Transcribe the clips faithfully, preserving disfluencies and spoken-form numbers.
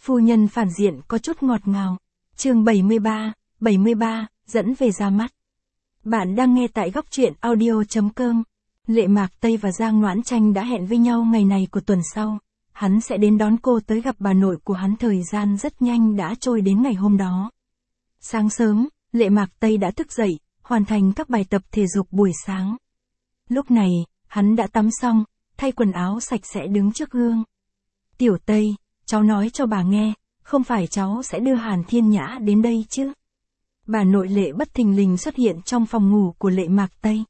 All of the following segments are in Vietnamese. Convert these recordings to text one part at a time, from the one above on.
Phu nhân phản diện có chút ngọt ngào. Chương bảy mươi ba, bảy mươi ba, dẫn về ra mắt. Bạn đang nghe tại góc truyện audio chấm com. Lệ Mạc Tây và Giang Noãn Tranh đã hẹn với nhau ngày này của tuần sau. Hắn sẽ đến đón cô tới gặp bà nội của hắn. Thời gian rất nhanh đã trôi đến ngày hôm đó. Sáng sớm, Lệ Mạc Tây đã thức dậy, hoàn thành các bài tập thể dục buổi sáng. Lúc này, hắn đã tắm xong, thay quần áo sạch sẽ đứng trước gương. Tiểu Tây, cháu nói cho bà nghe, không phải cháu sẽ đưa Hàn Thiên Nhã đến đây chứ? Bà nội Lệ bất thình lình xuất hiện trong phòng ngủ của Lệ Mạc Tây.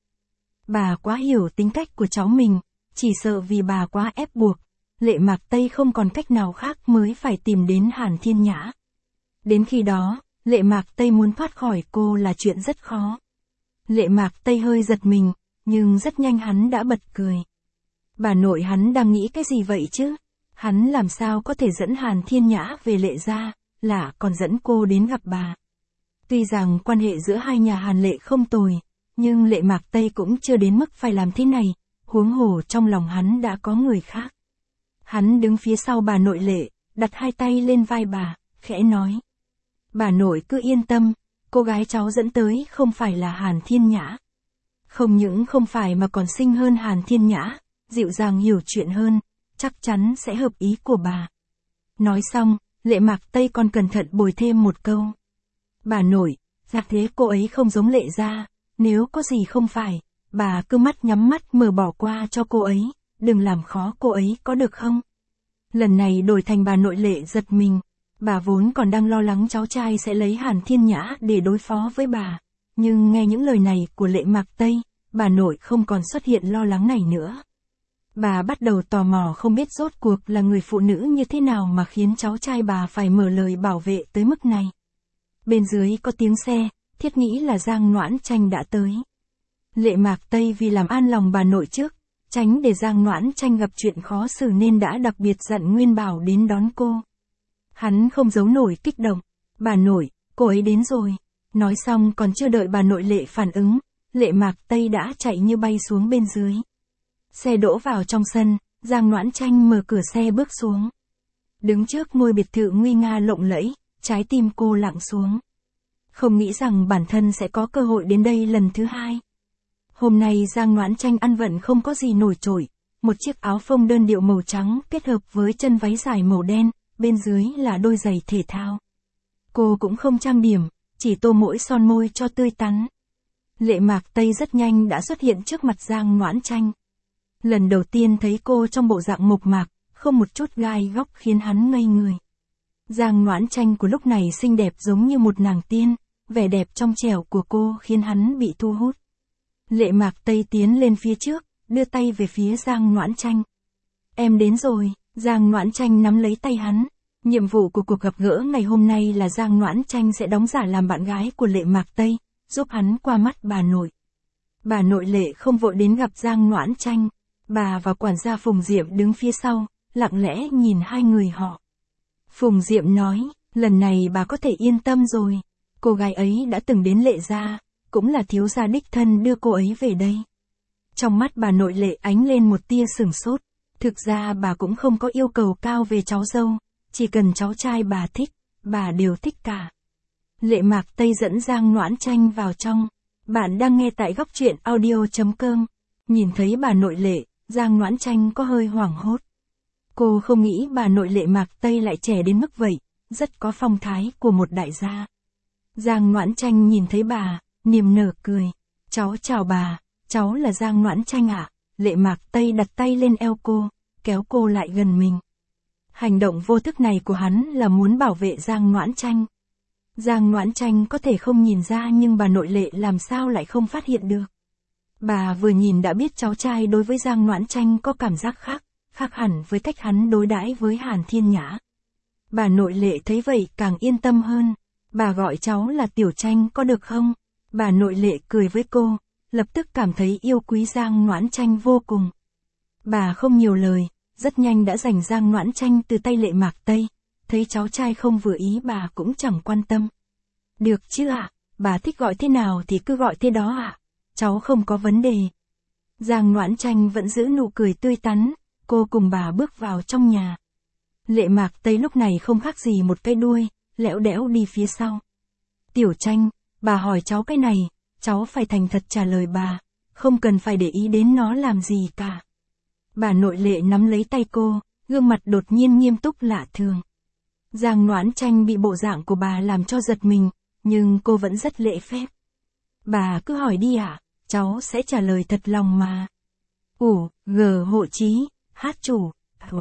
Bà quá hiểu tính cách của cháu mình, chỉ sợ vì bà quá ép buộc, Lệ Mạc Tây không còn cách nào khác mới phải tìm đến Hàn Thiên Nhã. Đến khi đó, Lệ Mạc Tây muốn thoát khỏi cô là chuyện rất khó. Lệ Mạc Tây hơi giật mình, nhưng rất nhanh hắn đã bật cười. Bà nội hắn đang nghĩ cái gì vậy chứ? Hắn làm sao có thể dẫn Hàn Thiên Nhã về Lệ gia, là còn dẫn cô đến gặp bà. Tuy rằng quan hệ giữa hai nhà Hàn Lệ không tồi, nhưng Lệ Mạc Tây cũng chưa đến mức phải làm thế này, huống hồ trong lòng hắn đã có người khác. Hắn đứng phía sau bà nội Lệ, đặt hai tay lên vai bà, khẽ nói. Bà nội cứ yên tâm, cô gái cháu dẫn tới không phải là Hàn Thiên Nhã. Không những không phải mà còn xinh hơn Hàn Thiên Nhã, dịu dàng hiểu chuyện hơn, chắc chắn sẽ hợp ý của bà. Nói xong, Lệ Mạc Tây còn cẩn thận bồi thêm một câu. Bà nội, ra thế cô ấy không giống Lệ gia, nếu có gì không phải, bà cứ mắt nhắm mắt mở bỏ qua cho cô ấy, đừng làm khó cô ấy có được không? Lần này đổi thành bà nội Lệ giật mình, bà vốn còn đang lo lắng cháu trai sẽ lấy Hàn Thiên Nhã để đối phó với bà, nhưng nghe những lời này của Lệ Mạc Tây, bà nội không còn xuất hiện lo lắng này nữa. Bà bắt đầu tò mò không biết rốt cuộc là người phụ nữ như thế nào mà khiến cháu trai bà phải mở lời bảo vệ tới mức này. Bên dưới có tiếng xe, thiết nghĩ là Giang Noãn Tranh đã tới. Lệ Mạc Tây vì làm an lòng bà nội trước, tránh để Giang Noãn Tranh gặp chuyện khó xử nên đã đặc biệt dặn Nguyên Bảo đến đón cô. Hắn không giấu nổi kích động. Bà nội, cô ấy đến rồi. Nói xong còn chưa đợi bà nội Lệ phản ứng, Lệ Mạc Tây đã chạy như bay xuống bên dưới. Xe đỗ vào trong sân, Giang Noãn Tranh mở cửa xe bước xuống. Đứng trước ngôi biệt thự nguy nga lộng lẫy, trái tim cô lặng xuống. Không nghĩ rằng bản thân sẽ có cơ hội đến đây lần thứ hai. Hôm nay Giang Noãn Tranh ăn vận không có gì nổi trội, một chiếc áo phông đơn điệu màu trắng kết hợp với chân váy dài màu đen, bên dưới là đôi giày thể thao. Cô cũng không trang điểm, chỉ tô mỗi son môi cho tươi tắn. Lệ Mạc Tây rất nhanh đã xuất hiện trước mặt Giang Noãn Tranh. Lần đầu tiên thấy cô trong bộ dạng mộc mạc, không một chút gai góc khiến hắn ngây người. Giang Noãn Tranh của lúc này xinh đẹp giống như một nàng tiên, vẻ đẹp trong trẻo của cô khiến hắn bị thu hút. Lệ Mạc Tây tiến lên phía trước, đưa tay về phía Giang Noãn Tranh. Em đến rồi, Giang Noãn Tranh nắm lấy tay hắn. Nhiệm vụ của cuộc gặp gỡ ngày hôm nay là Giang Noãn Tranh sẽ đóng giả làm bạn gái của Lệ Mạc Tây, giúp hắn qua mắt bà nội. Bà nội Lệ không vội đến gặp Giang Noãn Tranh, bà và quản gia Phùng Diệm đứng phía sau, lặng lẽ nhìn hai người họ. Phùng Diệm nói, lần này bà có thể yên tâm rồi, cô gái ấy đã từng đến Lệ gia, cũng là thiếu gia đích thân đưa cô ấy về đây. Trong mắt bà nội Lệ ánh lên một tia sửng sốt, thực ra bà cũng không có yêu cầu cao về cháu dâu, chỉ cần cháu trai bà thích, bà đều thích cả. Lệ Mạc Tây dẫn Giang Noãn Tranh vào trong. Bạn đang nghe tại góc truyện audio chấm com. Nhìn thấy bà nội Lệ, Giang Noãn Tranh có hơi hoảng hốt. Cô không nghĩ bà nội Lệ Mạc Tây lại trẻ đến mức vậy, rất có phong thái của một đại gia. Giang Noãn Tranh nhìn thấy bà, niềm nở cười. Cháu chào bà, cháu là Giang Noãn Tranh ạ. Lệ Mạc Tây đặt tay lên eo cô, kéo cô lại gần mình. Hành động vô thức này của hắn là muốn bảo vệ Giang Noãn Tranh. Giang Noãn Tranh có thể không nhìn ra nhưng bà nội Lệ làm sao lại không phát hiện được. Bà vừa nhìn đã biết cháu trai đối với Giang Noãn Tranh có cảm giác khác, khác hẳn với cách hắn đối đãi với Hàn Thiên Nhã. Bà nội Lệ thấy vậy càng yên tâm hơn. Bà gọi cháu là Tiểu Tranh có được không? Bà nội Lệ cười với cô, lập tức cảm thấy yêu quý Giang Noãn Tranh vô cùng. Bà không nhiều lời, rất nhanh đã giành Giang Noãn Tranh từ tay Lệ Mạc Tây. Thấy cháu trai không vừa ý bà cũng chẳng quan tâm. Được chứ ạ, à, bà thích gọi thế nào thì cứ gọi thế đó ạ. À. Cháu không có vấn đề. Giang Noãn Tranh vẫn giữ nụ cười tươi tắn, cô cùng bà bước vào trong nhà. Lệ Mạc Tây lúc này không khác gì một cái đuôi, lẽo đẽo đi phía sau. Tiểu Tranh, bà hỏi cháu cái này, cháu phải thành thật trả lời bà, không cần phải để ý đến nó làm gì cả. Bà nội Lệ nắm lấy tay cô, gương mặt đột nhiên nghiêm túc lạ thường. Giang Noãn Tranh bị bộ dạng của bà làm cho giật mình, nhưng cô vẫn rất lễ phép. Bà cứ hỏi đi ạ, à, cháu sẽ trả lời thật lòng mà. Ủ, G hộ chí, hát chủ,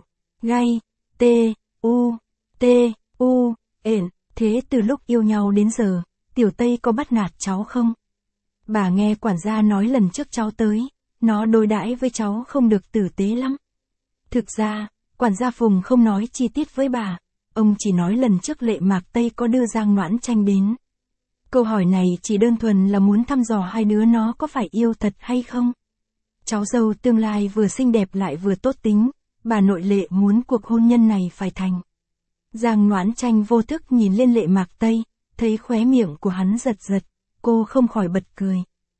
gay, T, U, T, U, ện, thế từ lúc yêu nhau đến giờ, Tiểu Tây có bắt nạt cháu không? Bà nghe quản gia nói lần trước cháu tới, nó đối đãi với cháu không được tử tế lắm. Thực ra, quản gia Phùng không nói chi tiết với bà, ông chỉ nói lần trước Lệ Mạc Tây có đưa Giang Noãn Tranh đến. Câu hỏi này chỉ đơn thuần là muốn thăm dò hai đứa nó có phải yêu thật hay không. Cháu dâu tương lai vừa xinh đẹp lại vừa tốt tính, bà nội Lệ muốn cuộc hôn nhân này phải thành. Giang Noãn Tranh vô thức nhìn lên Lệ Mạc Tây, thấy khóe miệng của hắn giật giật, cô không khỏi bật cười.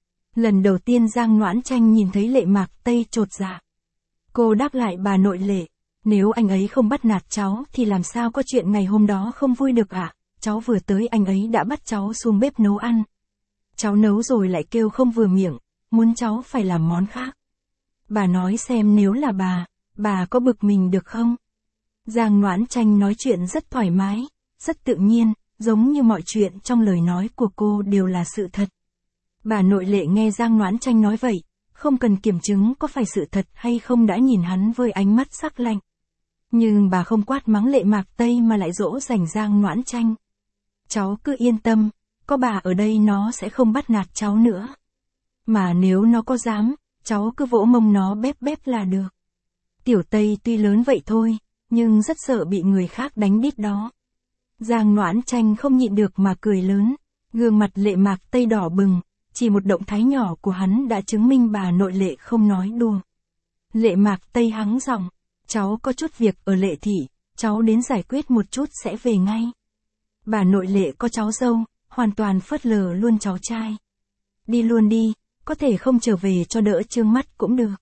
Lần đầu tiên Giang Noãn Tranh nhìn thấy Lệ Mạc Tây chột dạ. Cô đáp lại bà nội Lệ, nếu anh ấy không bắt nạt cháu thì làm sao có chuyện ngày hôm đó không vui được ạ, à? Cháu vừa tới anh ấy đã bắt cháu xuống bếp nấu ăn. Cháu nấu rồi lại kêu không vừa miệng, muốn cháu phải làm món khác. Bà nói xem nếu là bà, bà có bực mình được không? Giang Noãn Tranh nói chuyện rất thoải mái, rất tự nhiên, giống như mọi chuyện trong lời nói của cô đều là sự thật. Bà nội Lệ nghe Giang Noãn Tranh nói vậy, không cần kiểm chứng có phải sự thật hay không đã nhìn hắn với ánh mắt sắc lạnh. Nhưng bà không quát mắng Lệ Mạc Tây mà lại dỗ dành Giang Noãn Tranh. Cháu cứ yên tâm, có bà ở đây nó sẽ không bắt nạt cháu nữa. Mà nếu nó có dám, cháu cứ vỗ mông nó bép bép là được. Tiểu Tây tuy lớn vậy thôi, nhưng rất sợ bị người khác đánh đít đó. Giang Noãn Tranh không nhịn được mà cười lớn, gương mặt Lệ Mạc Tây đỏ bừng, chỉ một động thái nhỏ của hắn đã chứng minh bà nội Lệ không nói đùa. Lệ Mạc Tây hắng giọng, cháu có chút việc ở Lệ thị, cháu đến giải quyết một chút sẽ về ngay. Bà nội Lệ có cháu dâu, hoàn toàn phớt lờ luôn cháu trai. Đi luôn đi, có thể không trở về cho đỡ trương mắt cũng được.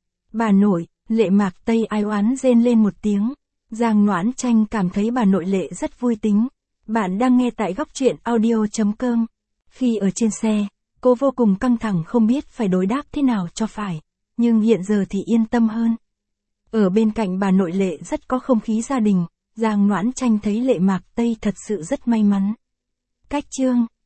Bà nội, Lệ Mạc Tây ai oán rên lên một tiếng. Giang Noãn Tranh cảm thấy bà nội Lệ rất vui tính. Bạn đang nghe tại góc truyện audio chấm com. Khi ở trên xe, cô vô cùng căng thẳng không biết phải đối đáp thế nào cho phải, nhưng hiện giờ thì yên tâm hơn. Ở bên cạnh bà nội Lệ rất có không khí gia đình, Giang Noãn Tranh thấy Lệ Mạc Tây thật sự rất may mắn. Cách chương